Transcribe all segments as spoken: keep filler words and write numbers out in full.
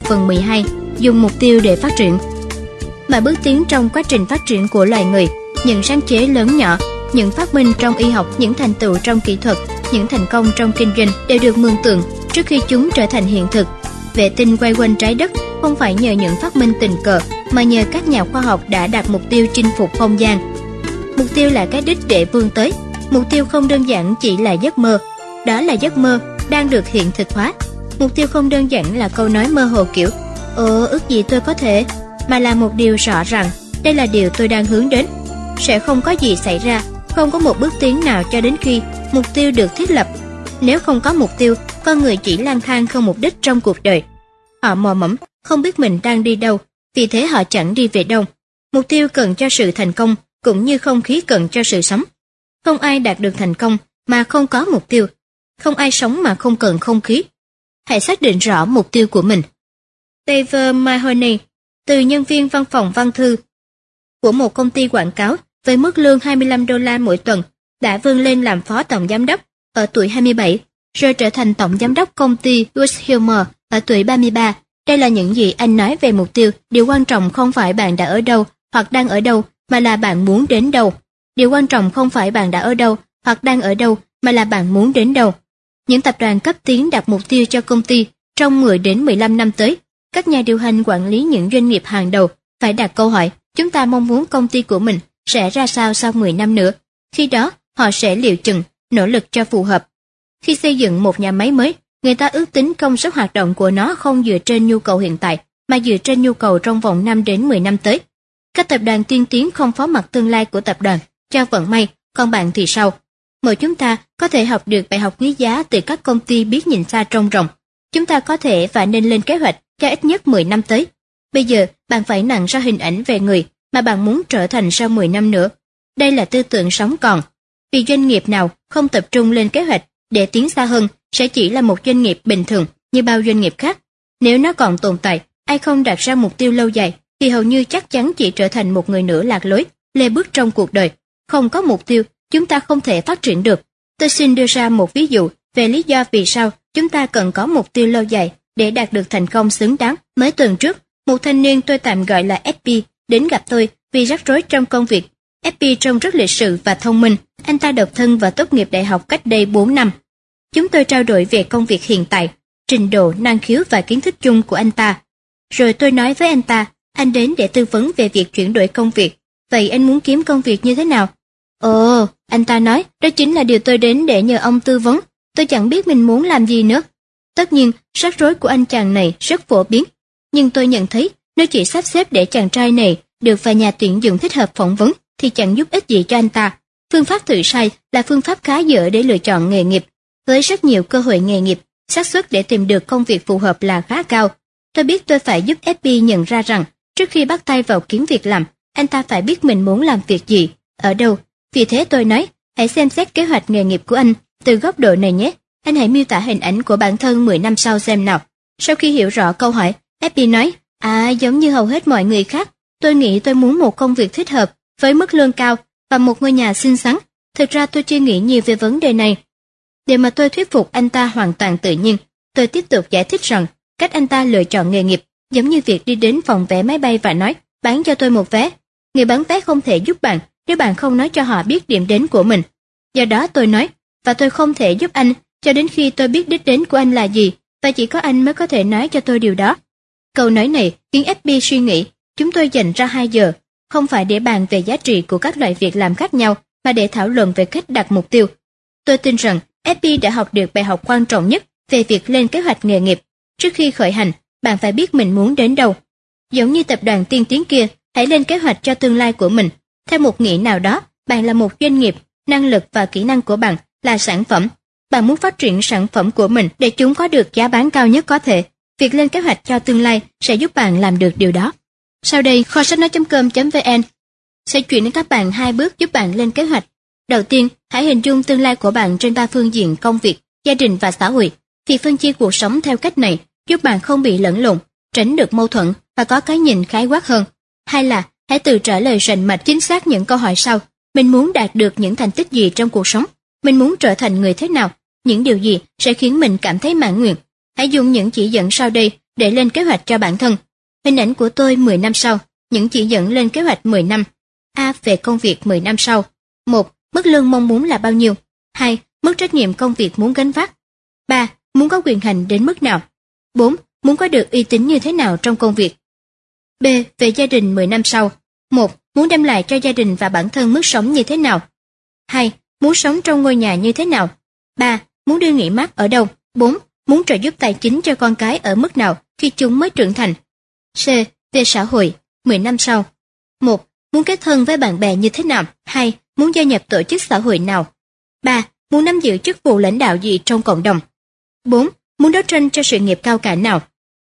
phần mười hai, dùng mục tiêu để phát triển. Mọi bước tiến trong quá trình phát triển của loài người, những sáng chế lớn nhỏ, những phát minh trong y học, những thành tựu trong kỹ thuật, những thành công trong kinh doanh đều được mường tượng trước khi chúng trở thành hiện thực. Vệ tinh quay quanh trái đất không phải nhờ những phát minh tình cờ, mà nhờ các nhà khoa học đã đặt mục tiêu chinh phục không gian. Mục tiêu là cái đích để vươn tới. Mục tiêu không đơn giản chỉ là giấc mơ, đó là giấc mơ đang được hiện thực hóa. Mục tiêu không đơn giản là câu nói mơ hồ kiểu "Ờ, ước gì tôi có thể", mà là một điều rõ ràng, đây là điều tôi đang hướng đến. Sẽ không có gì xảy ra, không có một bước tiến nào cho đến khi mục tiêu được thiết lập. Nếu không có mục tiêu, con người chỉ lang thang không mục đích trong cuộc đời. Họ mò mẫm, không biết mình đang đi đâu, vì thế họ chẳng đi về đâu. Mục tiêu cần cho sự thành công, cũng như không khí cần cho sự sống. Không ai đạt được thành công mà không có mục tiêu. Không ai sống mà không cần không khí. Hãy xác định rõ mục tiêu của mình. Dave Mahoney, từ nhân viên văn phòng văn thư của một công ty quảng cáo với mức lương hai mươi lăm đô la mỗi tuần, đã vươn lên làm phó tổng giám đốc ở tuổi hai mươi bảy, rồi trở thành tổng giám đốc công ty Wilshire ở tuổi ba mươi ba. Đây là những gì anh nói về mục tiêu. Điều quan trọng không phải bạn đã ở đâu hoặc đang ở đâu, mà là bạn muốn đến đâu. Điều quan trọng không phải bạn đã ở đâu hoặc đang ở đâu, mà là bạn muốn đến đâu. Những tập đoàn cấp tiến đặt mục tiêu cho công ty trong mười đến mười lăm năm tới. Các nhà điều hành quản lý những doanh nghiệp hàng đầu phải đặt câu hỏi, chúng ta mong muốn công ty của mình sẽ ra sao sau mười năm nữa. Khi đó, họ sẽ liệu chừng, nỗ lực cho phù hợp. Khi xây dựng một nhà máy mới, người ta ước tính công suất hoạt động của nó không dựa trên nhu cầu hiện tại, mà dựa trên nhu cầu trong vòng năm đến mười năm tới. Các tập đoàn tiên tiến không phó mặc tương lai của tập đoàn cho vận may, còn bạn thì sao? Mỗi chúng ta có thể học được bài học quý giá từ các công ty biết nhìn xa trông rộng. Chúng ta có thể và nên lên kế hoạch cho ít nhất mười năm tới. Bây giờ, bạn phải nặng ra hình ảnh về người mà bạn muốn trở thành sau mười năm nữa. Đây là tư tưởng sống còn. Vì doanh nghiệp nào không tập trung lên kế hoạch để tiến xa hơn sẽ chỉ là một doanh nghiệp bình thường như bao doanh nghiệp khác. Nếu nó còn tồn tại, ai không đặt ra mục tiêu lâu dài thì hầu như chắc chắn chỉ trở thành một người nữa lạc lối, lê bước trong cuộc đời. Không có mục tiêu, chúng ta không thể phát triển được. Tôi xin đưa ra một ví dụ về lý do vì sao chúng ta cần có mục tiêu lâu dài để đạt được thành công xứng đáng. Mấy tuần trước, một thanh niên tôi tạm gọi là ép pê đến gặp tôi vì rắc rối trong công việc. ép pê trông rất lịch sự và thông minh. Anh ta độc thân và tốt nghiệp đại học cách đây bốn năm. Chúng tôi trao đổi về công việc hiện tại, trình độ, năng khiếu và kiến thức chung của anh ta. Rồi tôi nói với anh ta, anh đến để tư vấn về việc chuyển đổi công việc. Vậy anh muốn kiếm công việc như thế nào? Ồ, anh ta nói, đó chính là điều tôi đến để nhờ ông tư vấn. Tôi chẳng biết mình muốn làm gì nữa. Tất nhiên, rắc rối của anh chàng này rất phổ biến. Nhưng tôi nhận thấy, nếu chỉ sắp xếp để chàng trai này được vài nhà tuyển dụng thích hợp phỏng vấn, thì chẳng giúp ích gì cho anh ta. Phương pháp thử sai là phương pháp khá dở để lựa chọn nghề nghiệp. Với rất nhiều cơ hội nghề nghiệp, xác suất để tìm được công việc phù hợp là khá cao. Tôi biết tôi phải giúp ép pê nhận ra rằng, trước khi bắt tay vào kiếm việc làm, anh ta phải biết mình muốn làm việc gì, ở đâu. Vì thế tôi nói, hãy xem xét kế hoạch nghề nghiệp của anh từ góc độ này nhé. Anh hãy miêu tả hình ảnh của bản thân mười năm sau xem nào. Sau khi hiểu rõ câu hỏi, ép pê nói, à, giống như hầu hết mọi người khác, tôi nghĩ tôi muốn một công việc thích hợp, với mức lương cao và một ngôi nhà xinh xắn. Thực ra tôi chưa nghĩ nhiều về vấn đề này. Để mà tôi thuyết phục anh ta hoàn toàn tự nhiên, tôi tiếp tục giải thích rằng cách anh ta lựa chọn nghề nghiệp giống như việc đi đến phòng vé máy bay và nói, bán cho tôi một vé. Người bán vé không thể giúp bạn nếu bạn không nói cho họ biết điểm đến của mình. Do đó tôi nói, và tôi không thể giúp anh cho đến khi tôi biết đích đến của anh là gì, và chỉ có anh mới có thể nói cho tôi điều đó. Câu nói này khiến ép pê suy nghĩ. Chúng tôi dành ra hai giờ, không phải để bàn về giá trị của các loại việc làm khác nhau, mà để thảo luận về cách đặt mục tiêu. Tôi tin rằng ép pê đã học được bài học quan trọng nhất về việc lên kế hoạch nghề nghiệp. Trước khi khởi hành, bạn phải biết mình muốn đến đâu. Giống như tập đoàn tiên tiến kia, hãy lên kế hoạch cho tương lai của mình. Theo một nghĩa nào đó, bạn là một doanh nghiệp, năng lực và kỹ năng của bạn là sản phẩm. Bạn muốn phát triển sản phẩm của mình để chúng có được giá bán cao nhất có thể. Việc lên kế hoạch cho tương lai sẽ giúp bạn làm được điều đó. Sau đây, kho sách nói chấm com chấm vn sẽ chuyển đến các bạn hai bước giúp bạn lên kế hoạch. Đầu tiên, hãy hình dung tương lai của bạn trên ba phương diện công việc, gia đình và xã hội. Việc phân chia cuộc sống theo cách này giúp bạn không bị lẫn lộn, tránh được mâu thuẫn và có cái nhìn khái quát hơn. Hay là, hãy tự trả lời rành mạch chính xác những câu hỏi sau. Mình muốn đạt được những thành tích gì trong cuộc sống? Mình muốn trở thành người thế nào? Những điều gì sẽ khiến mình cảm thấy mãn nguyện? Hãy dùng những chỉ dẫn sau đây để lên kế hoạch cho bản thân. Hình ảnh của tôi mười năm sau, những chỉ dẫn lên kế hoạch mười năm. A. Về công việc mười năm sau. một. Mức lương mong muốn là bao nhiêu? hai. Mức trách nhiệm công việc muốn gánh vác. ba. Muốn có quyền hành đến mức nào? bốn. Muốn có được uy tín như thế nào trong công việc? B. Về gia đình mười năm sau. một. Muốn đem lại cho gia đình và bản thân mức sống như thế nào? hai. Muốn sống trong ngôi nhà như thế nào? ba. Muốn đi nghỉ mát ở đâu? bốn. Muốn trợ giúp tài chính cho con cái ở mức nào khi chúng mới trưởng thành? C. Về xã hội mười năm sau. một. Muốn kết thân với bạn bè như thế nào? hai. Muốn gia nhập tổ chức xã hội nào? ba. Muốn nắm giữ chức vụ lãnh đạo gì trong cộng đồng? bốn. Muốn đấu tranh cho sự nghiệp cao cả nào?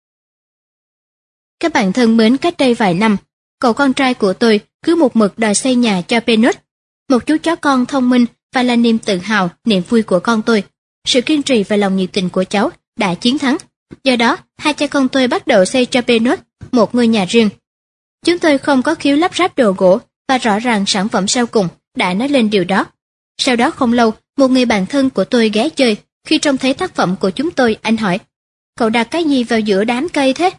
Các bạn thân mến, cách đây vài năm, cậu con trai của tôi cứ một mực đòi xây nhà cho Peanut, một chú chó con thông minh và là niềm tự hào, niềm vui của con tôi. Sự kiên trì và lòng nhiệt tình của cháu đã chiến thắng. Do đó, hai cha con tôi bắt đầu xây cho Peanut một ngôi nhà riêng. Chúng tôi không có khiếu lắp ráp đồ gỗ và rõ ràng sản phẩm sau cùng đã nói lên điều đó. Sau đó không lâu, một người bạn thân của tôi ghé chơi. Khi trông thấy tác phẩm của chúng tôi, anh hỏi, cậu đặt cái gì vào giữa đám cây thế?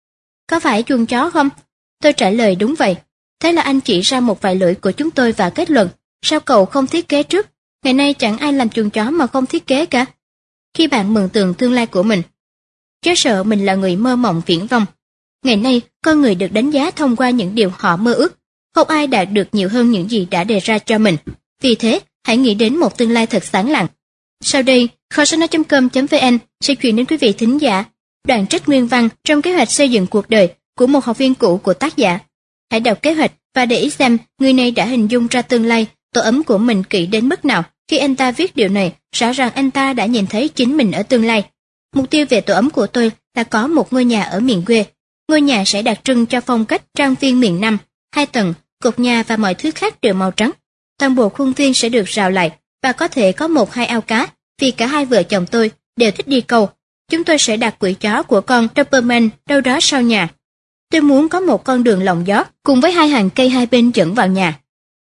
Có phải chuồng chó không? Tôi trả lời đúng vậy. Thế là anh chỉ ra một vài lỗi của chúng tôi và kết luận, sao cậu không thiết kế trước? Ngày nay chẳng ai làm chuồng chó mà không thiết kế cả. Khi bạn mường tượng tương lai của mình, chớ sợ mình là người mơ mộng viển vông. Ngày nay, con người được đánh giá thông qua những điều họ mơ ước. Không ai đạt được nhiều hơn những gì đã đề ra cho mình. Vì thế, hãy nghĩ đến một tương lai thật sáng lạng. Sau đây, kho sách nói chấm com chấm vn sẽ chuyển đến quý vị thính giả đoạn trích nguyên văn trong kế hoạch xây dựng cuộc đời của một học viên cũ của tác giả. Hãy đọc kế hoạch và để ý xem người này đã hình dung ra tương lai tổ ấm của mình kỹ đến mức nào. Khi anh ta viết điều này, rõ ràng anh ta đã nhìn thấy chính mình ở tương lai. Mục tiêu về tổ ấm của tôi là có một ngôi nhà ở miền quê. Ngôi nhà sẽ đặc trưng cho phong cách trang viên miền Nam, hai tầng, cột nhà và mọi thứ khác đều màu trắng. Toàn bộ khuôn viên sẽ được rào lại và có thể có một hai ao cá, vì cả hai vợ chồng tôi đều thích đi câu. Chúng tôi sẽ đặt quỷ chó của con Doberman đâu đó sau nhà. Tôi muốn có một con đường lộng gió cùng với hai hàng cây hai bên dẫn vào nhà.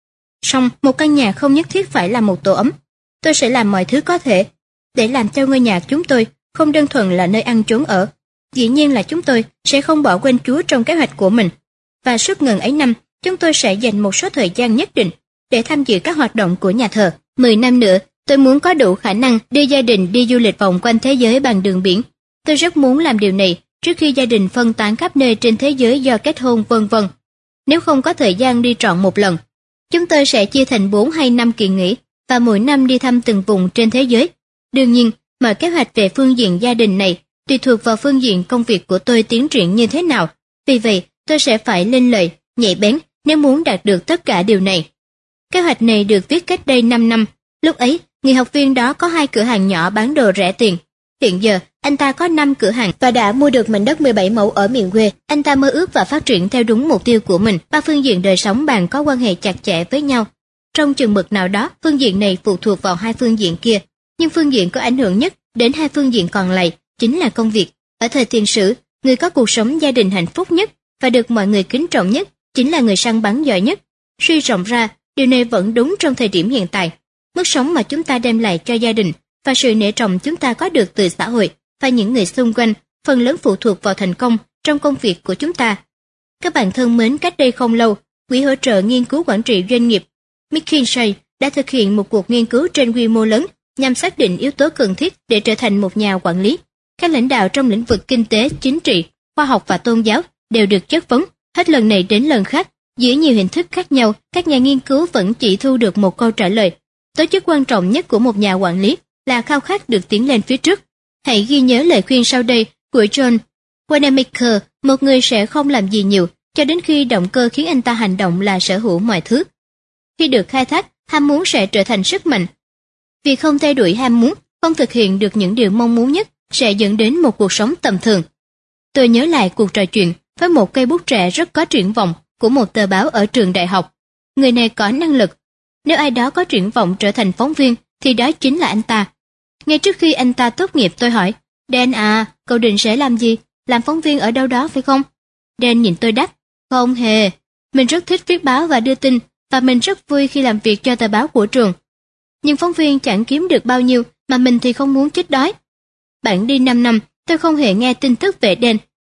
Song một căn nhà không nhất thiết phải là một tổ ấm. Tôi sẽ làm mọi thứ có thể để làm cho ngôi nhà chúng tôi không đơn thuần là nơi ăn trốn ở. Dĩ nhiên là chúng tôi sẽ không bỏ quên Chúa trong kế hoạch của mình. Và suốt ngần ấy năm, chúng tôi sẽ dành một số thời gian nhất định để tham dự các hoạt động của nhà thờ. Mười năm nữa, tôi muốn có đủ khả năng đưa gia đình đi du lịch vòng quanh thế giới bằng đường biển. Tôi rất muốn làm điều này trước khi gia đình phân tán khắp nơi trên thế giới do kết hôn vân vân. Nếu không có thời gian đi trọn một lần, chúng tôi sẽ chia thành bốn hay năm kỳ nghỉ và mỗi năm đi thăm từng vùng trên thế giới. Đương nhiên, mọi kế hoạch về phương diện gia đình này tùy thuộc vào phương diện công việc của tôi tiến triển như thế nào. Vì vậy, tôi sẽ phải lên lời, nhạy bén nếu muốn đạt được tất cả điều này. Kế hoạch này được viết cách đây năm năm. Lúc ấy, người học viên đó có hai cửa hàng nhỏ bán đồ rẻ tiền. Hiện giờ, anh ta có năm cửa hàng và đã mua được mảnh đất mười bảy mẫu ở miền quê. Anh ta mơ ước và phát triển theo đúng mục tiêu của mình. Ba phương diện đời sống bạn có quan hệ chặt chẽ với nhau. Trong chừng mực nào đó, phương diện này phụ thuộc vào hai phương diện kia. Nhưng phương diện có ảnh hưởng nhất đến hai phương diện còn lại chính là công việc. Ở thời tiền sử, người có cuộc sống gia đình hạnh phúc nhất và được mọi người kính trọng nhất chính là người săn bắn giỏi nhất. Suy rộng ra, điều này vẫn đúng trong thời điểm hiện tại. Mức sống mà chúng ta đem lại cho gia đình và sự nể trọng chúng ta có được từ xã hội và những người xung quanh phần lớn phụ thuộc vào thành công trong công việc của chúng ta. Các bạn thân mến, cách đây không lâu, Quỹ hỗ trợ nghiên cứu quản trị doanh nghiệp McKinsey đã thực hiện một cuộc nghiên cứu trên quy mô lớn nhằm xác định yếu tố cần thiết để trở thành một nhà quản lý. Các lãnh đạo trong lĩnh vực kinh tế, chính trị, khoa học và tôn giáo đều được chất vấn. Hết lần này đến lần khác, dưới nhiều hình thức khác nhau, các nhà nghiên cứu vẫn chỉ thu được một câu trả lời. Tố chất quan trọng nhất của một nhà quản lý là khao khát được tiến lên phía trước. Hãy ghi nhớ lời khuyên sau đây của John Wanamaker, một người sẽ không làm gì nhiều cho đến khi động cơ khiến anh ta hành động là sở hữu mọi thứ. Khi được khai thác, ham muốn sẽ trở thành sức mạnh. Vì không theo đuổi ham muốn, không thực hiện được những điều mong muốn nhất sẽ dẫn đến một cuộc sống tầm thường. Tôi nhớ lại cuộc trò chuyện với một cây bút trẻ rất có triển vọng của một tờ báo ở trường đại học. Người này có năng lực. Nếu ai đó có triển vọng trở thành phóng viên thì đó chính là anh ta. Ngay trước khi anh ta tốt nghiệp, tôi hỏi, Dan à, cậu định sẽ làm gì? Làm phóng viên ở đâu đó phải không? Dan nhìn tôi đáp, không hề. Mình rất thích viết báo và đưa tin, và mình rất vui khi làm việc cho tờ báo của trường. Nhưng phóng viên chẳng kiếm được bao nhiêu, mà mình thì không muốn chết đói. Bạn đi năm năm, tôi không hề nghe tin tức về Dan,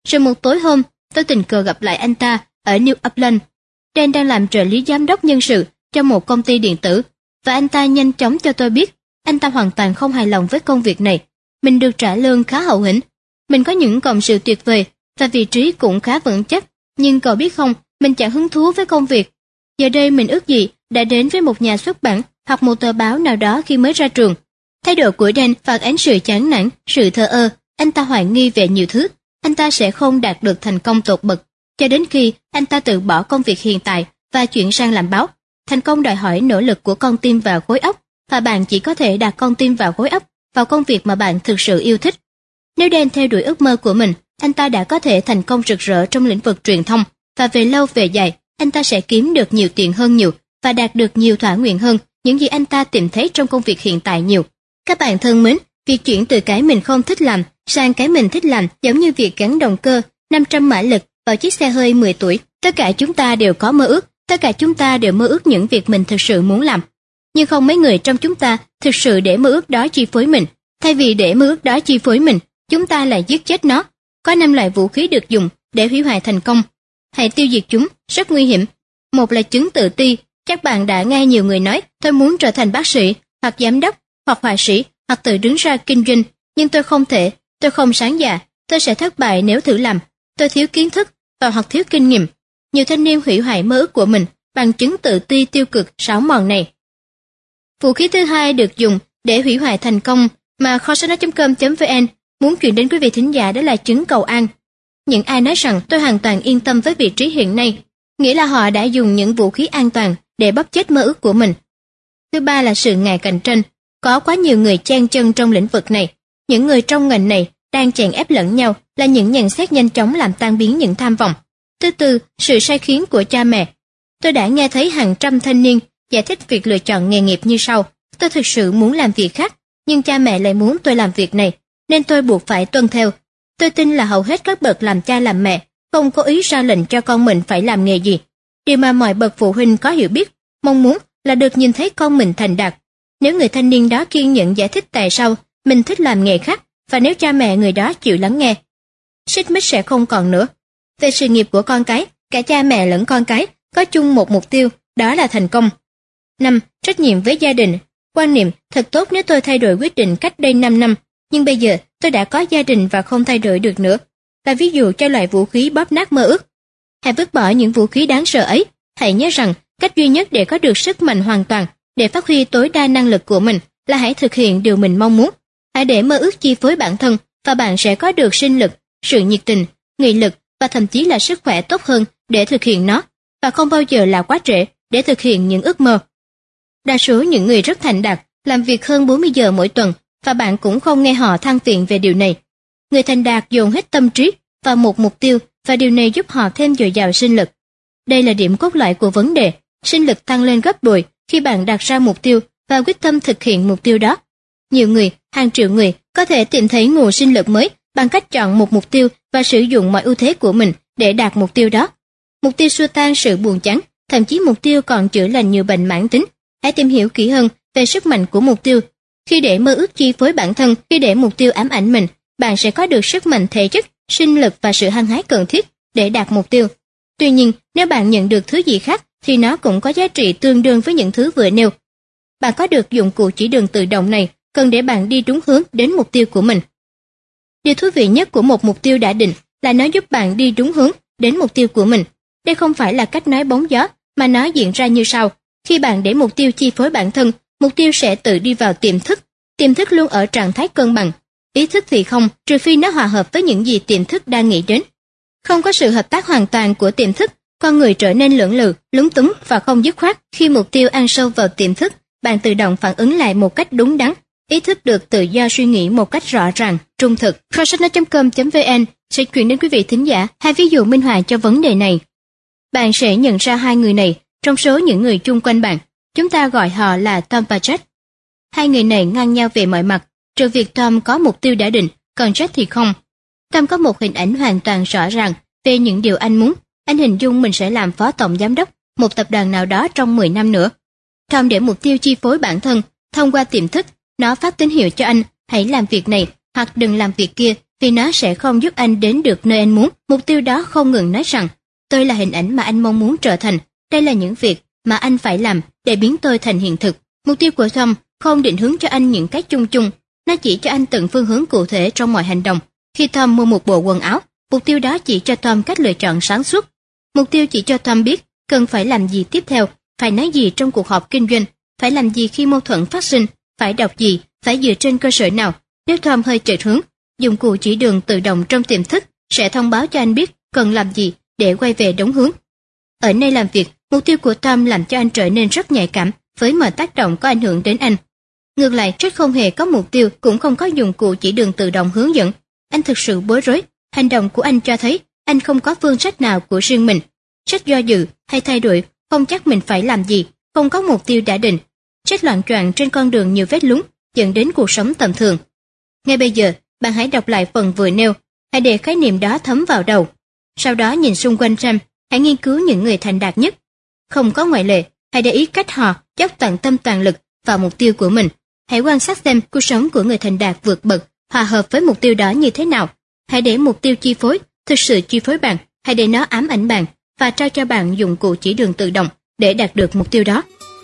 Rồi một tối hôm, tôi tình cờ gặp lại anh ta ở New Upland. Dan đang làm trợ lý giám đốc nhân sự cho một công ty điện tử, và anh ta nhanh chóng cho tôi biết anh ta hoàn toàn không hài lòng với công việc này. Mình được trả lương khá hậu hĩnh, mình có những cộng sự tuyệt vời và vị trí cũng khá vững chắc, nhưng cậu biết không, mình chẳng hứng thú với công việc. Giờ đây mình ước gì đã đến với một nhà xuất bản hoặc một tờ báo nào đó khi mới ra trường. Thái độ của Dan phản ánh sự chán nản, sự thờ ơ. Anh ta hoài nghi về nhiều thứ. Anh ta sẽ không đạt được thành công tột bậc cho đến khi anh ta từ bỏ công việc hiện tại và chuyển sang làm báo. Thành công đòi hỏi nỗ lực của con tim và khối óc, và bạn chỉ có thể đặt con tim và khối óc vào công việc mà bạn thực sự yêu thích. Nếu Dan theo đuổi ước mơ của mình, anh ta đã có thể thành công rực rỡ trong lĩnh vực truyền thông, và về lâu về dài, anh ta sẽ kiếm được nhiều tiền hơn nhiều và đạt được nhiều thỏa nguyện hơn những gì anh ta tìm thấy trong công việc hiện tại nhiều. Các bạn thân mến, việc chuyển từ cái mình không thích làm sang cái mình thích làm giống như việc gắn động cơ năm trăm mã lực vào chiếc xe hơi mười tuổi. Tất cả chúng ta đều có mơ ước, tất cả chúng ta đều mơ ước những việc mình thực sự muốn làm. Nhưng không mấy người trong chúng ta thực sự để mơ ước đó chi phối mình. Thay vì để mơ ước đó chi phối mình, chúng ta lại giết chết nó. Có năm loại vũ khí được dùng để hủy hoại thành công. Hãy tiêu diệt chúng, rất nguy hiểm. Một là chứng tự ti. Chắc bạn đã nghe nhiều người nói, tôi muốn trở thành bác sĩ, hoặc giám đốc, hoặc họa sĩ, hoặc tự đứng ra kinh doanh, nhưng tôi không thể, tôi không sáng dạ, tôi sẽ thất bại nếu thử làm, tôi thiếu kiến thức, và hoặc thiếu kinh nghiệm. Nhiều thanh niên hủy hoại mơ ước của mình bằng chứng tự ti tiêu cực sáo mòn này. Vũ khí thứ hai được dùng để hủy hoại thành công mà kho sách nói chấm com chấm vn muốn chuyển đến quý vị thính giả đó là chứng cầu an. Những ai nói rằng tôi hoàn toàn yên tâm với vị trí hiện nay, nghĩa là họ đã dùng những vũ khí an toàn để bóp chết mơ ước của mình. Thứ ba là sự ngại cạnh tranh. Có quá nhiều người chen chân trong lĩnh vực này. Những người trong ngành này đang chèn ép lẫn nhau là những nhận xét nhanh chóng làm tan biến những tham vọng. Thứ tư, sự sai khiến của cha mẹ. Tôi đã nghe thấy hàng trăm thanh niên giải thích việc lựa chọn nghề nghiệp như sau: tôi thực sự muốn làm việc khác, nhưng cha mẹ lại muốn tôi làm việc này, nên tôi buộc phải tuân theo. Tôi tin là hầu hết các bậc làm cha làm mẹ không có ý ra lệnh cho con mình phải làm nghề gì. Điều mà mọi bậc phụ huynh có hiểu biết, mong muốn là được nhìn thấy con mình thành đạt. Nếu người thanh niên đó kiên nhẫn giải thích tại sao mình thích làm nghề khác, và nếu cha mẹ người đó chịu lắng nghe, xích mích sẽ không còn nữa. Về sự nghiệp của con cái, cả cha mẹ lẫn con cái có chung một mục tiêu, đó là thành công. năm. Trách nhiệm với gia đình. Quan niệm, thật tốt nếu tôi thay đổi quyết định cách đây năm năm, nhưng bây giờ tôi đã có gia đình và không thay đổi được nữa, là ví dụ cho loại vũ khí bóp nát mơ ước. Hãy vứt bỏ những vũ khí đáng sợ ấy. Hãy nhớ rằng cách duy nhất để có được sức mạnh hoàn toàn, để phát huy tối đa năng lực của mình, là hãy thực hiện điều mình mong muốn. Hãy để mơ ước chi phối bản thân, và bạn sẽ có được sinh lực, sự nhiệt tình, nghị lực và thậm chí là sức khỏe tốt hơn để thực hiện nó, và không bao giờ là quá trễ để thực hiện những ước mơ. Đa số những người rất thành đạt làm việc hơn bốn mươi giờ mỗi tuần, và bạn cũng không nghe họ than phiền về điều này. Người thành đạt dồn hết tâm trí vào một mục tiêu, và điều này giúp họ thêm dồi dào sinh lực. Đây là điểm cốt lõi của vấn đề. Sinh lực tăng lên gấp bội khi bạn đặt ra mục tiêu và quyết tâm thực hiện mục tiêu đó. Nhiều người, hàng triệu người có thể tìm thấy nguồn sinh lực mới bằng cách chọn một mục tiêu và sử dụng mọi ưu thế của mình để đạt mục tiêu đó. Mục tiêu xua tan sự buồn chán, thậm chí mục tiêu còn chữa lành nhiều bệnh mãn tính. Hãy tìm hiểu kỹ hơn về sức mạnh của mục tiêu. Khi để mơ ước chi phối bản thân, khi để mục tiêu ám ảnh mình, bạn sẽ có được sức mạnh thể chất, sinh lực và sự hăng hái cần thiết để đạt mục tiêu. Tuy nhiên, nếu bạn nhận được thứ gì khác, thì nó cũng có giá trị tương đương với những thứ vừa nêu. Bạn có được dụng cụ chỉ đường tự động này cần để bạn đi đúng hướng đến mục tiêu của mình. Điều thú vị nhất của một mục tiêu đã định là nó giúp bạn đi đúng hướng đến mục tiêu của mình. Đây không phải là cách nói bóng gió, mà nó diễn ra như sau. Khi bạn để mục tiêu chi phối bản thân, mục tiêu sẽ tự đi vào tiềm thức. Tiềm thức luôn ở trạng thái cân bằng. Ý thức thì không, trừ phi nó hòa hợp với những gì tiềm thức đang nghĩ đến. Không có sự hợp tác hoàn toàn của tiềm thức, con người trở nên lưỡng lự, lúng túng và không dứt khoát. Khi mục tiêu ăn sâu vào tiềm thức, bạn tự động phản ứng lại một cách đúng đắn. Ý thức được tự do suy nghĩ một cách rõ ràng, trung thực. kho sách nói chấm com chấm vn sẽ chuyển đến quý vị thính giả hai ví dụ minh họa cho vấn đề này. Bạn sẽ nhận ra hai người này trong số những người chung quanh bạn. Chúng ta gọi họ là Tom và Jack. Hai người này ngang nhau về mọi mặt, trừ việc Tom có mục tiêu đã định, còn Jack thì không. Tom có một hình ảnh hoàn toàn rõ ràng về những điều anh muốn. Anh hình dung mình sẽ làm phó tổng giám đốc một tập đoàn nào đó trong mười năm nữa. Tom để mục tiêu chi phối bản thân thông qua tiềm thức. Nó phát tín hiệu cho anh hãy làm việc này hoặc đừng làm việc kia vì nó sẽ không giúp anh đến được nơi anh muốn. Mục tiêu đó không ngừng nói rằng, tôi là hình ảnh mà anh mong muốn trở thành, đây là những việc mà anh phải làm để biến tôi thành hiện thực. Mục tiêu của Tom không định hướng cho anh những cái chung chung, nó chỉ cho anh từng phương hướng cụ thể trong mọi hành động. Khi Tom mua một bộ quần áo, mục tiêu đó chỉ cho Tom cách lựa chọn sáng suốt. Mục tiêu chỉ cho Tom biết cần phải làm gì tiếp theo, phải nói gì trong cuộc họp kinh doanh, phải làm gì khi mâu thuẫn phát sinh, phải đọc gì, phải dựa trên cơ sở nào. Nếu Tom hơi chệch hướng, dụng cụ chỉ đường tự động trong tiềm thức sẽ thông báo cho anh biết cần làm gì để quay về đúng hướng. Ở nơi làm việc, mục tiêu của Tom làm cho anh trở nên rất nhạy cảm với mọi tác động có ảnh hưởng đến anh. Ngược lại, Jack không hề có mục tiêu, cũng không có dụng cụ chỉ đường tự động hướng dẫn. Anh thực sự bối rối. Hành động của anh cho thấy anh không có phương sách nào của riêng mình. Jack do dự hay thay đổi, không chắc mình phải làm gì, không có mục tiêu đã định. Jack loạng choạng trên con đường nhiều vết lún, dẫn đến cuộc sống tầm thường. Ngay bây giờ, bạn hãy đọc lại phần vừa nêu, hãy để khái niệm đó thấm vào đầu. Sau đó nhìn xung quanh xem, hãy nghiên cứu những người thành đạt nhất. Không có ngoại lệ, hãy để ý cách họ dốc toàn tâm toàn lực vào mục tiêu của mình. Hãy quan sát xem cuộc sống của người thành đạt vượt bậc hòa hợp với mục tiêu đó như thế nào. Hãy để mục tiêu chi phối, thực sự chi phối bạn, hãy để nó ám ảnh bạn và trao cho bạn dụng cụ chỉ đường tự động để đạt được mục tiêu đó.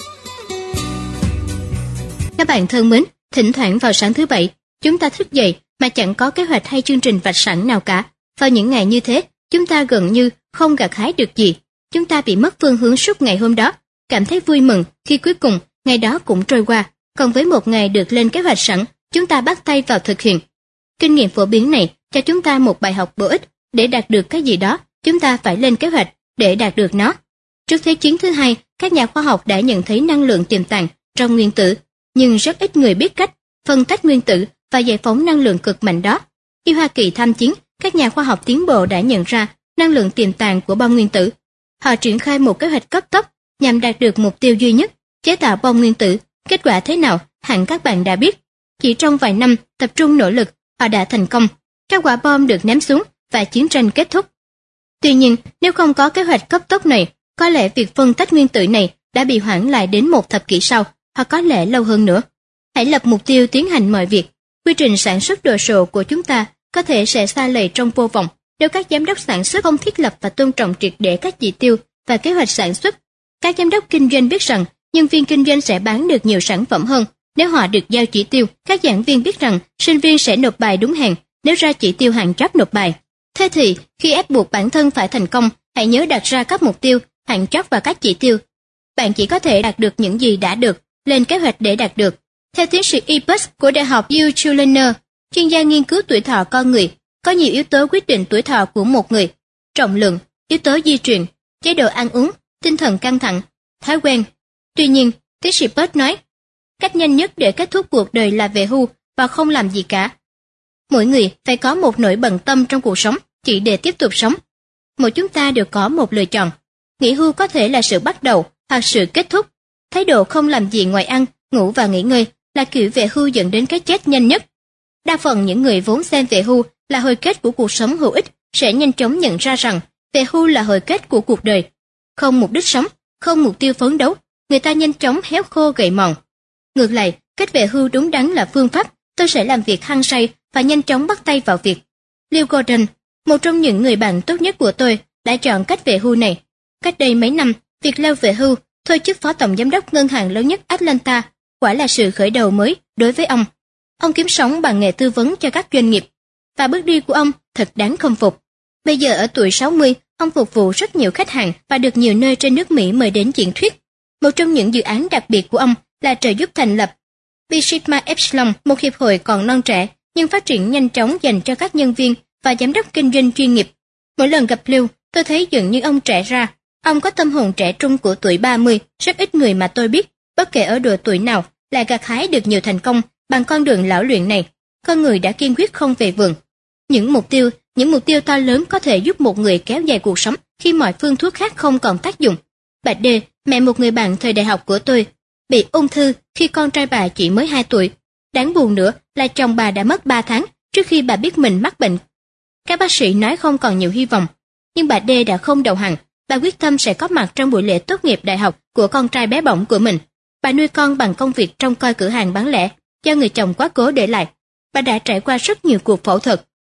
Các bạn thân mến, thỉnh thoảng vào sáng thứ Bảy, chúng ta thức dậy mà chẳng có kế hoạch hay chương trình vạch sẵn nào cả. Vào những ngày như thế, chúng ta gần như không gặt hái được gì. Chúng ta bị mất phương hướng suốt ngày hôm đó, cảm thấy vui mừng khi cuối cùng ngày đó cũng trôi qua. Còn với một ngày được lên kế hoạch sẵn, chúng ta bắt tay vào thực hiện. Kinh nghiệm phổ biến này cho chúng ta một bài học bổ ích. Để đạt được cái gì đó, chúng ta phải lên kế hoạch để đạt được nó. Trước Thế chiến thứ hai, các nhà khoa học đã nhận thấy năng lượng tiềm tàng trong nguyên tử, nhưng rất ít người biết cách phân tách nguyên tử và giải phóng năng lượng cực mạnh đó. Khi Hoa Kỳ tham chiến, các nhà khoa học tiến bộ đã nhận ra năng lượng tiềm tàng của bom nguyên tử. Họ triển khai một kế hoạch cấp tốc nhằm đạt được mục tiêu duy nhất, chế tạo bom nguyên tử. Kết quả thế nào, hẳn các bạn đã biết. Chỉ trong vài năm tập trung nỗ lực, họ đã thành công. Các quả bom được ném xuống và chiến tranh kết thúc. Tuy nhiên, nếu không có kế hoạch cấp tốc này, có lẽ việc phân tách nguyên tử này đã bị hoãn lại đến một thập kỷ sau, hoặc có lẽ lâu hơn nữa. Hãy lập mục tiêu tiến hành mọi việc. Quy trình sản xuất đồ sộ của chúng ta có thể sẽ xa lầy trong vô vọng nếu các giám đốc sản xuất không thiết lập và tôn trọng triệt để các chỉ tiêu và kế hoạch sản xuất. Các giám đốc kinh doanh biết rằng nhân viên kinh doanh sẽ bán được nhiều sản phẩm hơn nếu họ được giao chỉ tiêu. Các giảng viên biết rằng sinh viên sẽ nộp bài đúng hạn nếu ra chỉ tiêu hạn chót nộp bài. Thế thì, khi ép buộc bản thân phải thành công, hãy nhớ đặt ra các mục tiêu, hạn chót và các chỉ tiêu. Bạn chỉ có thể đạt được những gì đã được, lên kế hoạch để đạt được. Theo tiến sĩ Ebers của Đại học Utrecht, chuyên gia nghiên cứu tuổi thọ con người, có nhiều yếu tố quyết định tuổi thọ của một người: trọng lượng, yếu tố di truyền, chế độ ăn uống, tinh thần căng thẳng, thói quen. Tuy nhiên, tiến sĩ Ebers nói, cách nhanh nhất để kết thúc cuộc đời là về hưu và không làm gì cả. Mỗi người phải có một nỗi bận tâm trong cuộc sống chỉ để tiếp tục sống. Mỗi chúng ta đều có một lựa chọn. Nghỉ hưu có thể là sự bắt đầu hoặc sự kết thúc. Thái độ không làm gì ngoài ăn, ngủ và nghỉ ngơi là kiểu về hưu dẫn đến cái chết nhanh nhất. Đa phần những người vốn xem về hưu là hồi kết của cuộc sống hữu ích sẽ nhanh chóng nhận ra rằng về hưu là hồi kết của cuộc đời. Không mục đích sống, không mục tiêu phấn đấu, người ta nhanh chóng héo khô gầy mòn. Ngược lại, cách về hưu đúng đắn là phương pháp tôi sẽ làm việc hăng say và nhanh chóng bắt tay vào việc. Leo Gordon, một trong những người bạn tốt nhất của tôi, đã chọn cách về hưu này. Cách đây mấy năm, việc leo về hưu, thôi chức phó tổng giám đốc ngân hàng lớn nhất Atlanta, quả là sự khởi đầu mới đối với ông. Ông kiếm sống bằng nghề tư vấn cho các doanh nghiệp, và bước đi của ông thật đáng khâm phục. Bây giờ ở tuổi sáu mươi, ông phục vụ rất nhiều khách hàng và được nhiều nơi trên nước Mỹ mời đến diễn thuyết. Một trong những dự án đặc biệt của ông là trợ giúp thành lập Pi Sigma Epsilon, một hiệp hội còn non trẻ nhưng phát triển nhanh chóng dành cho các nhân viên và giám đốc kinh doanh chuyên nghiệp. Mỗi lần gặp Lưu, tôi thấy dường như ông trẻ ra. Ông có tâm hồn trẻ trung của tuổi ba mươi, rất ít người mà tôi biết, bất kể ở độ tuổi nào, lại gặt hái được nhiều thành công bằng con đường lão luyện này. Con người đã kiên quyết không về vườn. Những mục tiêu, những mục tiêu to lớn có thể giúp một người kéo dài cuộc sống khi mọi phương thuốc khác không còn tác dụng. Bà D, mẹ một người bạn thời đại học của tôi, bị ung thư khi con trai bà chỉ mới hai tuổi. Đáng buồn nữa là chồng bà đã mất ba tháng trước khi bà biết mình mắc bệnh. Các bác sĩ nói không còn nhiều hy vọng, nhưng bà D đã không đầu hàng. Bà quyết tâm sẽ có mặt trong buổi lễ tốt nghiệp đại học của con trai bé bỏng của mình. Bà nuôi con bằng công việc trông coi cửa hàng bán lẻ do người chồng quá cố để lại. Bà đã trải qua rất nhiều cuộc phẫu thuật.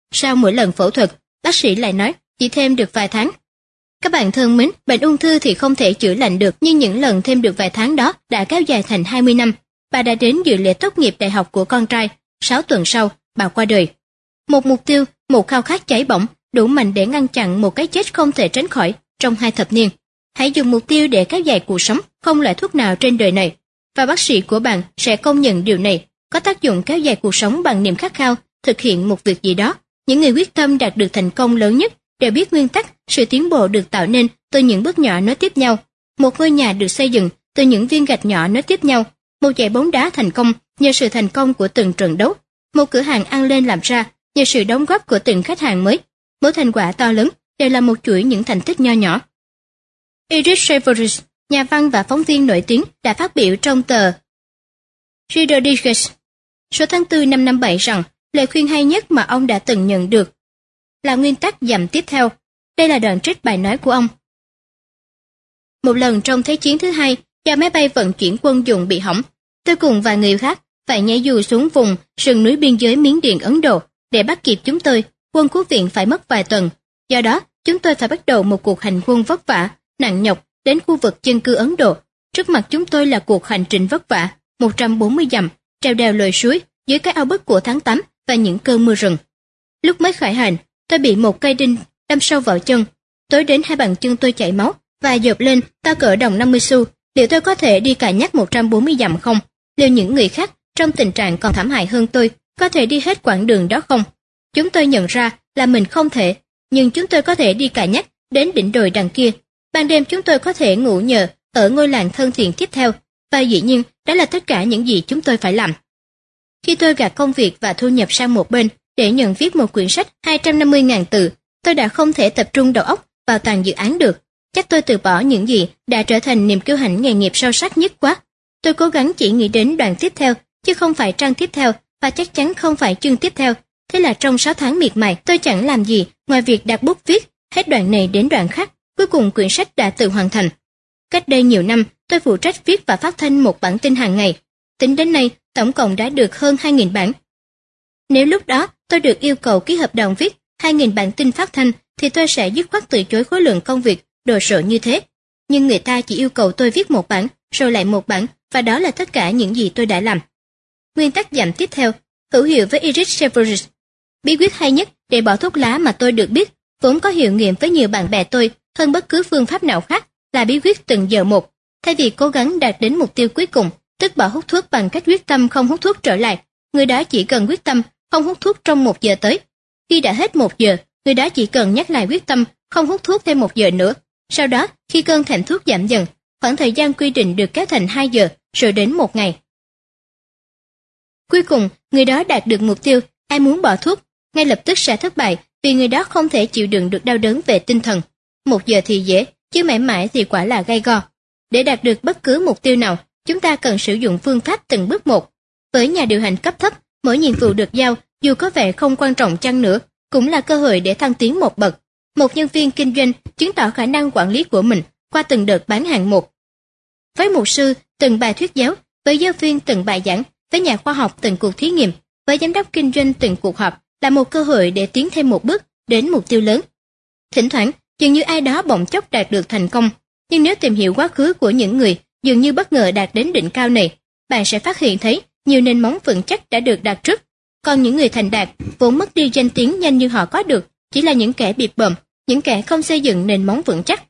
Sau mỗi lần phẫu thuật, bác sĩ lại nói chỉ thêm được vài tháng. Các bạn thân mến, bệnh ung thư thì không thể chữa lành được, nhưng những lần thêm được vài tháng đó đã kéo dài thành hai mươi năm. Bà đã đến dự lễ tốt nghiệp đại học của con trai. Sáu tuần sau, bà qua đời. Một mục tiêu, một khao khát cháy bỏng, đủ mạnh để ngăn chặn một cái chết không thể tránh khỏi trong hai thập niên. Hãy dùng mục tiêu để kéo dài cuộc sống, không loại thuốc nào trên đời này. Và bác sĩ của bạn sẽ công nhận điều này, có tác dụng kéo dài cuộc sống bằng niềm khát khao, thực hiện một việc gì đó. Những người quyết tâm đạt được thành công lớn nhất đều biết nguyên tắc, sự tiến bộ được tạo nên từ những bước nhỏ nối tiếp nhau. Một ngôi nhà được xây dựng từ những viên gạch nhỏ nối tiếp nhau. Một giải bóng đá thành công nhờ sự thành công của từng trận đấu. Một cửa hàng ăn lên làm ra nhờ sự đóng góp của từng khách hàng mới. Mỗi thành quả to lớn đều là một chuỗi những thành tích nho nhỏ. Erich Severus, nhà văn và phóng viên nổi tiếng, đã phát biểu trong tờ Reader Digest số tháng tư năm năm bảy rằng lời khuyên hay nhất mà ông đã từng nhận được là nguyên tắc dặm tiếp theo. Đây là đoạn trích bài nói của ông. Một lần trong Thế chiến thứ hai, do máy bay vận chuyển quân dụng bị hỏng, tôi cùng vài người khác phải nhảy dù xuống vùng rừng núi biên giới Miến Điện Ấn Độ để bắt kịp chúng tôi. Quân cứu viện phải mất vài tuần, do đó chúng tôi phải bắt đầu một cuộc hành quân vất vả, nặng nhọc đến khu vực dân cư Ấn Độ. Trước mặt chúng tôi là cuộc hành trình vất vả một trăm bốn mươi dặm, trèo đèo lội suối dưới cái oi bức của tháng tám và những cơn mưa rừng. Lúc mới khởi hành, tôi bị một cây đinh đâm sâu vào chân. Tối đến hai bàn chân tôi chảy máu và dợp lên to cỡ đồng năm mươi xu. Liệu tôi có thể đi cả nhắc một trăm bốn mươi dặm không? Liệu những người khác trong tình trạng còn thảm hại hơn tôi có thể đi hết quãng đường đó không? Chúng tôi nhận ra là mình không thể, nhưng chúng tôi có thể đi cả nhắc đến đỉnh đồi đằng kia. Ban đêm chúng tôi có thể ngủ nhờ ở ngôi làng thân thiện tiếp theo, và dĩ nhiên đó là tất cả những gì chúng tôi phải làm. Khi tôi gạt công việc và thu nhập sang một bên để nhận viết một quyển sách hai trăm năm mươi nghìn từ, tôi đã không thể tập trung đầu óc vào toàn dự án được. Chắc tôi từ bỏ những gì đã trở thành niềm kiêu hãnh nghề nghiệp sâu sắc nhất quá. Tôi cố gắng chỉ nghĩ đến đoạn tiếp theo, chứ không phải trang tiếp theo, và chắc chắn không phải chương tiếp theo. Thế là trong sáu tháng miệt mài, tôi chẳng làm gì ngoài việc đặt bút viết hết đoạn này đến đoạn khác. Cuối cùng quyển sách đã tự hoàn thành. Cách đây nhiều năm, tôi phụ trách viết và phát thanh một bản tin hàng ngày. Tính đến nay, tổng cộng đã được hơn hai nghìn bản. Nếu lúc đó tôi được yêu cầu ký hợp đồng viết hai nghìn bản tin phát thanh, thì tôi sẽ dứt khoát từ chối khối lượng công việc đồ sộ như thế. Nhưng người ta chỉ yêu cầu tôi viết một bản, rồi lại một bản, và đó là tất cả những gì tôi đã làm. Nguyên tắc giảm tiếp theo, hữu hiệu với Erich Severus. Bí quyết hay nhất để bỏ thuốc lá mà tôi được biết, vốn có hiệu nghiệm với nhiều bạn bè tôi hơn bất cứ phương pháp nào khác, là bí quyết từng giờ một. Thay vì cố gắng đạt đến mục tiêu cuối cùng, tức bỏ hút thuốc bằng cách quyết tâm không hút thuốc trở lại, người đó chỉ cần quyết tâm không hút thuốc trong một giờ tới. Khi đã hết một giờ, người đó chỉ cần nhắc lại quyết tâm không hút thuốc thêm một giờ nữa. Sau đó, khi cơn thèm thuốc giảm dần, khoảng thời gian quy định được kéo thành hai giờ, rồi đến một ngày. Cuối cùng, người đó đạt được mục tiêu. Ai muốn bỏ thuốc ngay lập tức sẽ thất bại, vì người đó không thể chịu đựng được đau đớn về tinh thần. Một giờ thì dễ, chứ mãi mãi thì quả là gay go. Để đạt được bất cứ mục tiêu nào, chúng ta cần sử dụng phương pháp từng bước một. Với nhà điều hành cấp thấp, mỗi nhiệm vụ được giao, dù có vẻ không quan trọng chăng nữa, cũng là cơ hội để thăng tiến một bậc. Một nhân viên kinh doanh chứng tỏ khả năng quản lý của mình qua từng đợt bán hàng một. Với mục sư, từng bài thuyết giáo; với giáo viên, từng bài giảng; với nhà khoa học, từng cuộc thí nghiệm; với giám đốc kinh doanh, từng cuộc họp, là một cơ hội để tiến thêm một bước đến mục tiêu lớn. Thỉnh thoảng, dường như ai đó bỗng chốc đạt được thành công, nhưng nếu tìm hiểu quá khứ của những người dường như bất ngờ đạt đến đỉnh cao này, bạn sẽ phát hiện thấy nhiều nền móng vững chắc đã được đặt trước. Còn những người thành đạt vốn mất đi danh tiếng nhanh như họ có được, chỉ là những kẻ bịp bợm, những kẻ không xây dựng nền móng vững chắc.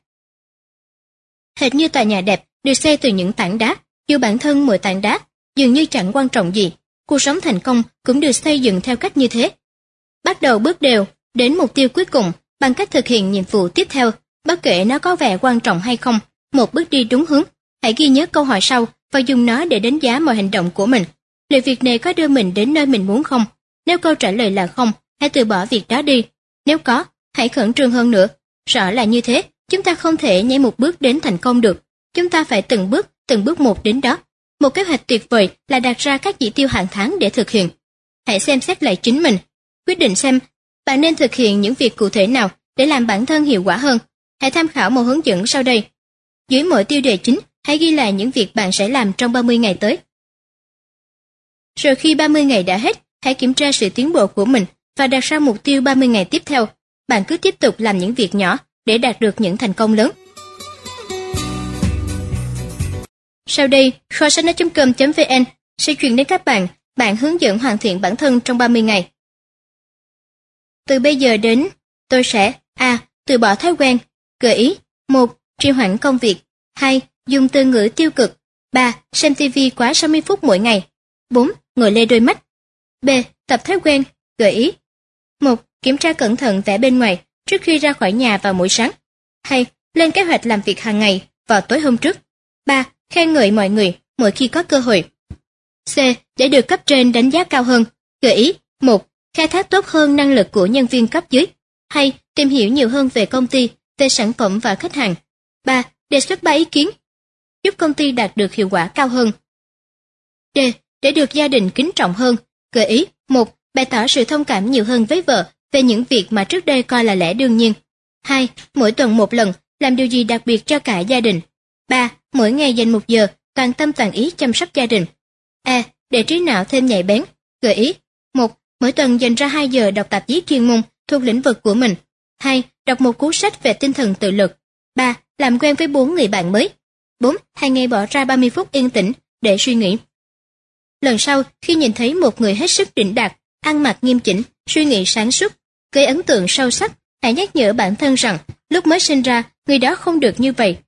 Hệt như tòa nhà đẹp được xây từ những tảng đá, dù bản thân mỗi tảng đá dường như chẳng quan trọng gì, cuộc sống thành công cũng được xây dựng theo cách như thế. Bắt đầu bước đều đến mục tiêu cuối cùng bằng cách thực hiện nhiệm vụ tiếp theo, bất kể nó có vẻ quan trọng hay không, một bước đi đúng hướng. Hãy ghi nhớ câu hỏi sau và dùng nó để đánh giá mọi hành động của mình. Liệu việc này có đưa mình đến nơi mình muốn không? Nếu câu trả lời là không, hãy từ bỏ việc đó đi. Nếu có, hãy khẩn trương hơn nữa. Rõ là như thế, chúng ta không thể nhảy một bước đến thành công được. Chúng ta phải từng bước, từng bước một đến đó. Một kế hoạch tuyệt vời là đặt ra các chỉ tiêu hàng tháng để thực hiện. Hãy xem xét lại chính mình, quyết định xem bạn nên thực hiện những việc cụ thể nào để làm bản thân hiệu quả hơn. Hãy tham khảo một hướng dẫn sau đây. Dưới mỗi tiêu đề chính, hãy ghi lại những việc bạn sẽ làm trong ba mươi ngày tới. Rồi khi ba mươi ngày đã hết, hãy kiểm tra sự tiến bộ của mình và đặt ra mục tiêu ba mươi ngày tiếp theo. Bạn cứ tiếp tục làm những việc nhỏ để đạt được những thành công lớn. Sau đây, kho sách nói chấm com chấm vn sẽ truyền đến các bạn bản hướng dẫn hoàn thiện bản thân trong ba mươi ngày. Từ bây giờ đến, tôi sẽ A. Từ bỏ thói quen. Gợi ý: một. Trì hoãn công việc. hai. Dùng từ ngữ tiêu cực. ba. Xem ti vi quá sáu mươi phút mỗi ngày. bốn. Ngồi lê đôi mắt. B. Tập thói quen. Gợi ý: một. Kiểm tra cẩn thận vẻ bên ngoài trước khi ra khỏi nhà vào buổi sáng. hai. Lên kế hoạch làm việc hàng ngày vào tối hôm trước. ba. Khen ngợi mọi người mỗi khi có cơ hội. C. Để được cấp trên đánh giá cao hơn. Gợi ý: một. Khai thác tốt hơn năng lực của nhân viên cấp dưới. hai. Tìm hiểu nhiều hơn về công ty, về sản phẩm và khách hàng. ba. Đề xuất ba ý kiến giúp công ty đạt được hiệu quả cao hơn. D. Để được gia đình kính trọng hơn. Gợi ý: một. Bày tỏ sự thông cảm nhiều hơn với vợ về những việc mà trước đây coi là lẽ đương nhiên. hai. Mỗi tuần một lần làm điều gì đặc biệt cho cả gia đình. ba. Mỗi ngày dành một giờ toàn tâm toàn ý chăm sóc gia đình. A. Để trí não thêm nhạy bén. Gợi ý: một. Mỗi tuần dành ra hai giờ đọc tạp chí chuyên môn thuộc lĩnh vực của mình. hai. Đọc một cuốn sách về tinh thần tự lực. ba. Làm quen với bốn người bạn mới. bốn. Hàng ngày bỏ ra ba mươi phút yên tĩnh để suy nghĩ. Lần sau, khi nhìn thấy một người hết sức đỉnh đạt, ăn mặc nghiêm chỉnh, suy nghĩ sáng suốt, gây ấn tượng sâu sắc, hãy nhắc nhở bản thân rằng lúc mới sinh ra, người đó không được như vậy.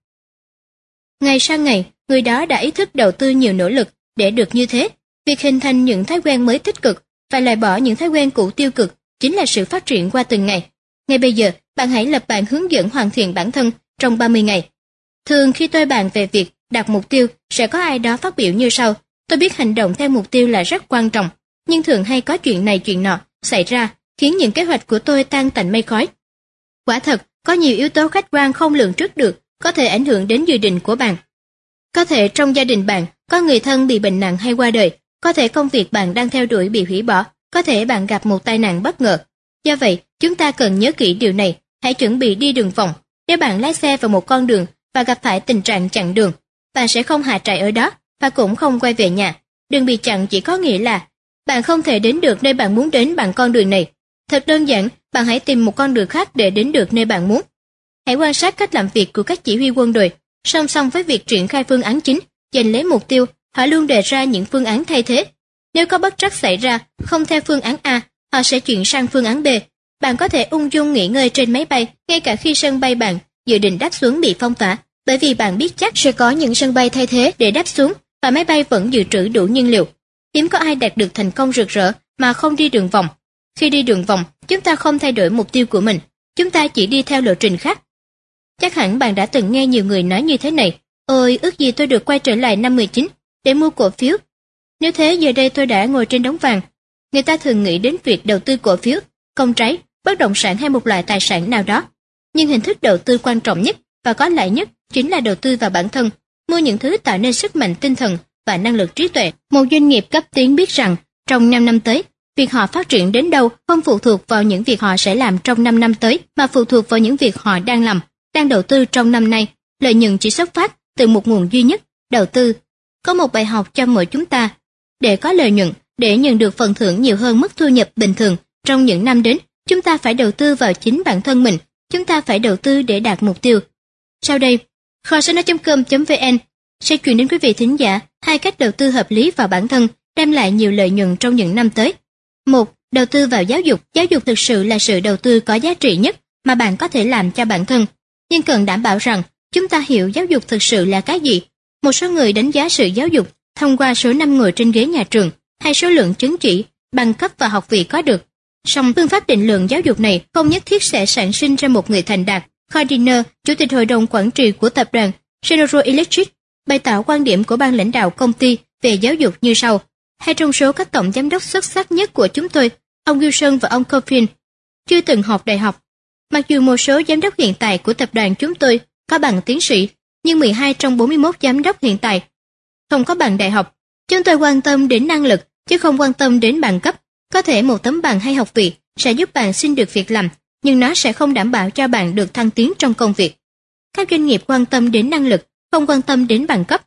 Ngày sang ngày, người đó đã ý thức đầu tư nhiều nỗ lực để được như thế. Việc hình thành những thói quen mới tích cực và loại bỏ những thói quen cũ tiêu cực chính là sự phát triển qua từng ngày. Ngay bây giờ, bạn hãy lập bản hướng dẫn hoàn thiện bản thân trong ba mươi ngày. Thường khi tôi bàn về việc đặt mục tiêu, sẽ có ai đó phát biểu như sau: tôi biết hành động theo mục tiêu là rất quan trọng, nhưng thường hay có chuyện này chuyện nọ xảy ra, khiến những kế hoạch của tôi tan tành mây khói. Quả thật, có nhiều yếu tố khách quan không lường trước được có thể ảnh hưởng đến dự định của bạn. Có thể trong gia đình bạn có người thân bị bệnh nặng hay qua đời, có thể công việc bạn đang theo đuổi bị hủy bỏ, có thể bạn gặp một tai nạn bất ngờ. Do vậy, chúng ta cần nhớ kỹ điều này, hãy chuẩn bị đi đường vòng. Nếu bạn lái xe vào một con đường và gặp phải tình trạng chặn đường, bạn sẽ không hạ trại ở đó và cũng không quay về nhà. Đường bị chặn chỉ có nghĩa là bạn không thể đến được nơi bạn muốn đến bằng con đường này. Thật đơn giản, bạn hãy tìm một con đường khác để đến được nơi bạn muốn. Hãy quan sát cách làm việc của các chỉ huy quân đội. Song song với việc triển khai phương án chính, giành lấy mục tiêu, họ luôn đề ra những phương án thay thế. Nếu có bất trắc xảy ra, không theo phương án A, họ sẽ chuyển sang phương án B. Bạn có thể ung dung nghỉ ngơi trên máy bay, ngay cả khi sân bay bạn dự định đáp xuống bị phong tỏa, bởi vì bạn biết chắc sẽ có những sân bay thay thế để đáp xuống và máy bay vẫn dự trữ đủ nhiên liệu. Hiếm có ai đạt được thành công rực rỡ mà không đi đường vòng. Khi đi đường vòng, chúng ta không thay đổi mục tiêu của mình, chúng ta chỉ đi theo lộ trình khác. Chắc hẳn bạn đã từng nghe nhiều người nói như thế này: ôi, ước gì tôi được quay trở lại năm mười chín để mua cổ phiếu. Nếu thế giờ đây tôi đã ngồi trên đống vàng. Người ta thường nghĩ đến việc đầu tư cổ phiếu, công trái, bất động sản hay một loại tài sản nào đó. Nhưng hình thức đầu tư quan trọng nhất và có lợi nhất chính là đầu tư vào bản thân, mua những thứ tạo nên sức mạnh tinh thần và năng lực trí tuệ. Một doanh nghiệp cấp tiến biết rằng trong năm năm tới, việc họ phát triển đến đâu không phụ thuộc vào những việc họ sẽ làm trong năm năm tới, mà phụ thuộc vào những việc họ đang làm, đang đầu tư trong năm nay. Lợi nhuận chỉ xuất phát từ một nguồn duy nhất, đầu tư. Có một bài học cho mỗi chúng ta. Để có lợi nhuận, để nhận được phần thưởng nhiều hơn mức thu nhập bình thường trong những năm đến, chúng ta phải đầu tư vào chính bản thân mình. Chúng ta phải đầu tư để đạt mục tiêu. Sau đây, kho sách nói chấm com chấm vn sẽ truyền đến quý vị thính giả hai cách đầu tư hợp lý vào bản thân, đem lại nhiều lợi nhuận trong những năm tới. Một, đầu tư vào giáo dục. Giáo dục thực sự là sự đầu tư có giá trị nhất mà bạn có thể làm cho bản thân. Nhưng cần đảm bảo rằng chúng ta hiểu giáo dục thực sự là cái gì. Một số người đánh giá sự giáo dục thông qua số năm ngồi trên ghế nhà trường hay số lượng chứng chỉ, bằng cấp và học vị có được. Song phương pháp định lượng giáo dục này không nhất thiết sẽ sản sinh ra một người thành đạt. Gardiner, chủ tịch hội đồng quản trị của tập đoàn General Electric, bày tỏ quan điểm của ban lãnh đạo công ty về giáo dục như sau: hai trong số các tổng giám đốc xuất sắc nhất của chúng tôi, ông Wilson và ông Coffin, chưa từng học đại học. Mặc dù một số giám đốc hiện tại của tập đoàn chúng tôi có bằng tiến sĩ, nhưng mười hai trong bốn mươi mốt giám đốc hiện tại không có bằng đại học. Chúng tôi quan tâm đến năng lực, chứ không quan tâm đến bằng cấp. Có thể một tấm bằng hay học vị sẽ giúp bạn xin được việc làm, nhưng nó sẽ không đảm bảo cho bạn được thăng tiến trong công việc. Các doanh nghiệp quan tâm đến năng lực, không quan tâm đến bằng cấp.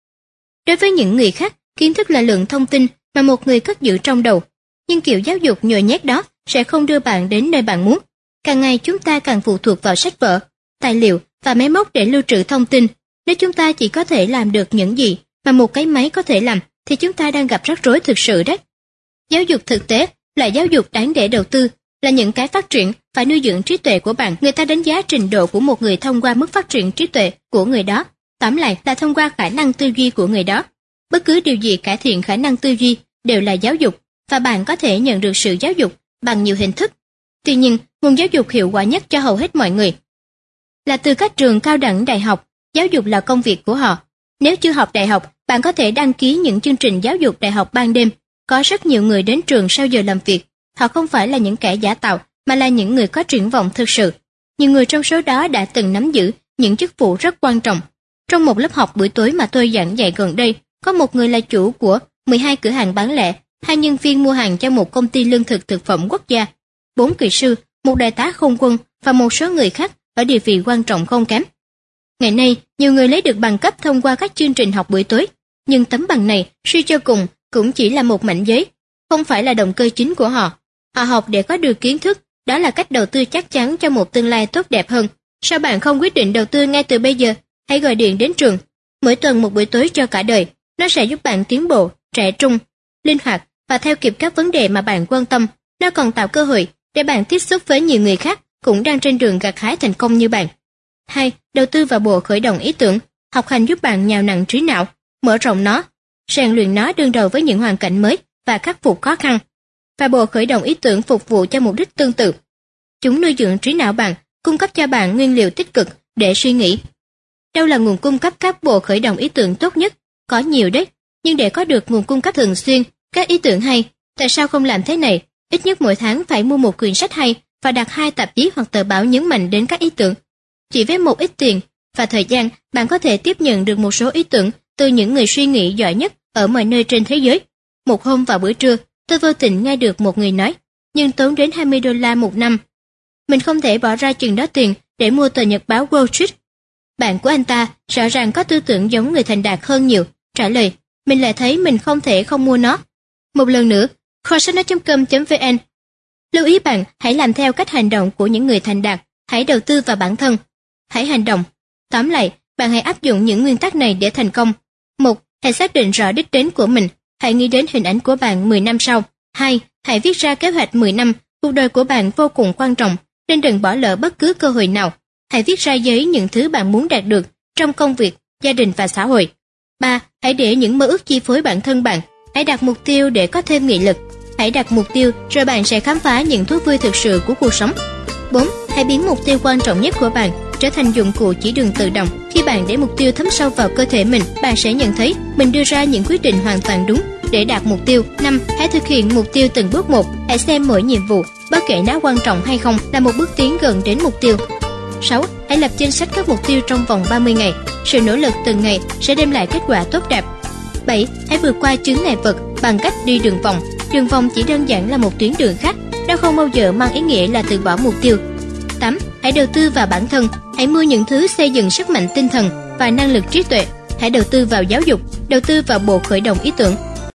Đối với những người khác, kiến thức là lượng thông tin mà một người cất giữ trong đầu, nhưng kiểu giáo dục nhồi nhét đó sẽ không đưa bạn đến nơi bạn muốn. Càng ngày chúng ta càng phụ thuộc vào sách vở, tài liệu và máy móc để lưu trữ thông tin. Nếu chúng ta chỉ có thể làm được những gì mà một cái máy có thể làm, thì chúng ta đang gặp rắc rối thực sự đấy. Giáo dục thực tế, loại giáo dục đáng để đầu tư, là những cái phát triển và nuôi dưỡng trí tuệ của bạn. Người ta đánh giá trình độ của một người thông qua mức phát triển trí tuệ của người đó. Tóm lại là thông qua khả năng tư duy của người đó. Bất cứ điều gì cải thiện khả năng tư duy đều là giáo dục, và bạn có thể nhận được sự giáo dục bằng nhiều hình thức. Tuy nhiên, nguồn giáo dục hiệu quả nhất cho hầu hết mọi người là từ các trường cao đẳng đại học. Giáo dục là công việc của họ. Nếu chưa học đại học, bạn có thể đăng ký những chương trình giáo dục đại học ban đêm. Có rất nhiều người đến trường sau giờ làm việc. Họ không phải là những kẻ giả tạo, mà là những người có triển vọng thực sự. Nhiều người trong số đó đã từng nắm giữ những chức vụ rất quan trọng. Trong một lớp học buổi tối mà tôi giảng dạy gần đây, có một người là chủ của mười hai cửa hàng bán lẻ, hai nhân viên mua hàng cho một công ty lương thực thực phẩm quốc gia, bốn kỹ sư, một đại tá không quân và một số người khác ở địa vị quan trọng không kém. Ngày nay, nhiều người lấy được bằng cấp thông qua các chương trình học buổi tối, nhưng tấm bằng này suy cho cùng cũng chỉ là một mảnh giấy, không phải là động cơ chính của họ. Họ học để có được kiến thức, đó là cách đầu tư chắc chắn cho một tương lai tốt đẹp hơn. Sao bạn không quyết định đầu tư ngay từ bây giờ? Hãy gọi điện đến trường, mỗi tuần một buổi tối cho cả đời. Nó sẽ giúp bạn tiến bộ, trẻ trung, linh hoạt và theo kịp các vấn đề mà bạn quan tâm. Nó còn tạo cơ hội để bạn tiếp xúc với nhiều người khác cũng đang trên đường gặt hái thành công như bạn. hai. Đầu tư vào bộ khởi động ý tưởng. Học hành giúp bạn nhào nặn trí não, mở rộng nó, rèn luyện nó đương đầu với những hoàn cảnh mới và khắc phục khó khăn. Và bộ khởi động ý tưởng phục vụ cho mục đích tương tự. Chúng nuôi dưỡng trí não bạn, cung cấp cho bạn nguyên liệu tích cực để suy nghĩ. Đâu là nguồn cung cấp các bộ khởi động ý tưởng tốt nhất? Có nhiều đấy, nhưng để có được nguồn cung cấp thường xuyên, các ý tưởng hay, tại sao không làm thế này? Ít nhất mỗi tháng phải mua một quyển sách hay và đặt hai tạp chí hoặc tờ báo nhấn mạnh đến các ý tưởng. Chỉ với một ít tiền và thời gian, bạn có thể tiếp nhận được một số ý tưởng từ những người suy nghĩ giỏi nhất ở mọi nơi trên thế giới. Một hôm vào bữa trưa, tôi vô tình nghe được một người nói, nhưng tốn đến hai mươi đô la một năm. Mình không thể bỏ ra chừng đó tiền để mua tờ nhật báo Wall Street. Bạn của anh ta rõ ràng có tư tưởng giống người thành đạt hơn nhiều, trả lời, mình lại thấy mình không thể không mua nó. Một lần nữa, kho sách nói chấm com chấm vn. Lưu ý bạn hãy làm theo cách hành động của những người thành đạt, hãy đầu tư vào bản thân. Hãy hành động. Tóm lại, bạn hãy áp dụng những nguyên tắc này để thành công. một. Hãy xác định rõ đích đến của mình. Hãy nghĩ đến hình ảnh của bạn mười năm sau. hai. Hãy viết ra kế hoạch mười năm. Cuộc đời của bạn vô cùng quan trọng, nên đừng bỏ lỡ bất cứ cơ hội nào. Hãy viết ra giấy những thứ bạn muốn đạt được trong công việc, gia đình và xã hội. ba. Hãy để những mơ ước chi phối bản thân bạn. Hãy đặt mục tiêu để có thêm nghị lực. Hãy đặt mục tiêu rồi bạn sẽ khám phá những thú vui thực sự của cuộc sống. bốn. Hãy biến mục tiêu quan trọng nhất của bạn trở thành dụng cụ chỉ đường tự động. Khi bạn để mục tiêu thấm sâu vào cơ thể mình, bạn sẽ nhận thấy mình đưa ra những quyết định hoàn toàn đúng để đạt mục tiêu. năm. Hãy thực hiện mục tiêu từng bước một. Hãy xem mỗi nhiệm vụ, bất kể nó quan trọng hay không, là một bước tiến gần đến mục tiêu. sáu. Hãy lập danh sách các mục tiêu trong vòng ba mươi ngày. Sự nỗ lực từng ngày sẽ đem lại kết quả tốt đẹp. bảy. Hãy vượt qua chướng ngại vật bằng cách đi đường vòng. Đường vòng chỉ đơn giản là một tuyến đường khác, nó không bao giờ mang ý nghĩa là từ bỏ mục tiêu. tám. Hãy đầu tư vào bản thân. Hãy mua những thứ xây dựng sức mạnh tinh thần và năng lực trí tuệ. Hãy đầu tư vào giáo dục, đầu tư vào bộ khởi động ý tưởng.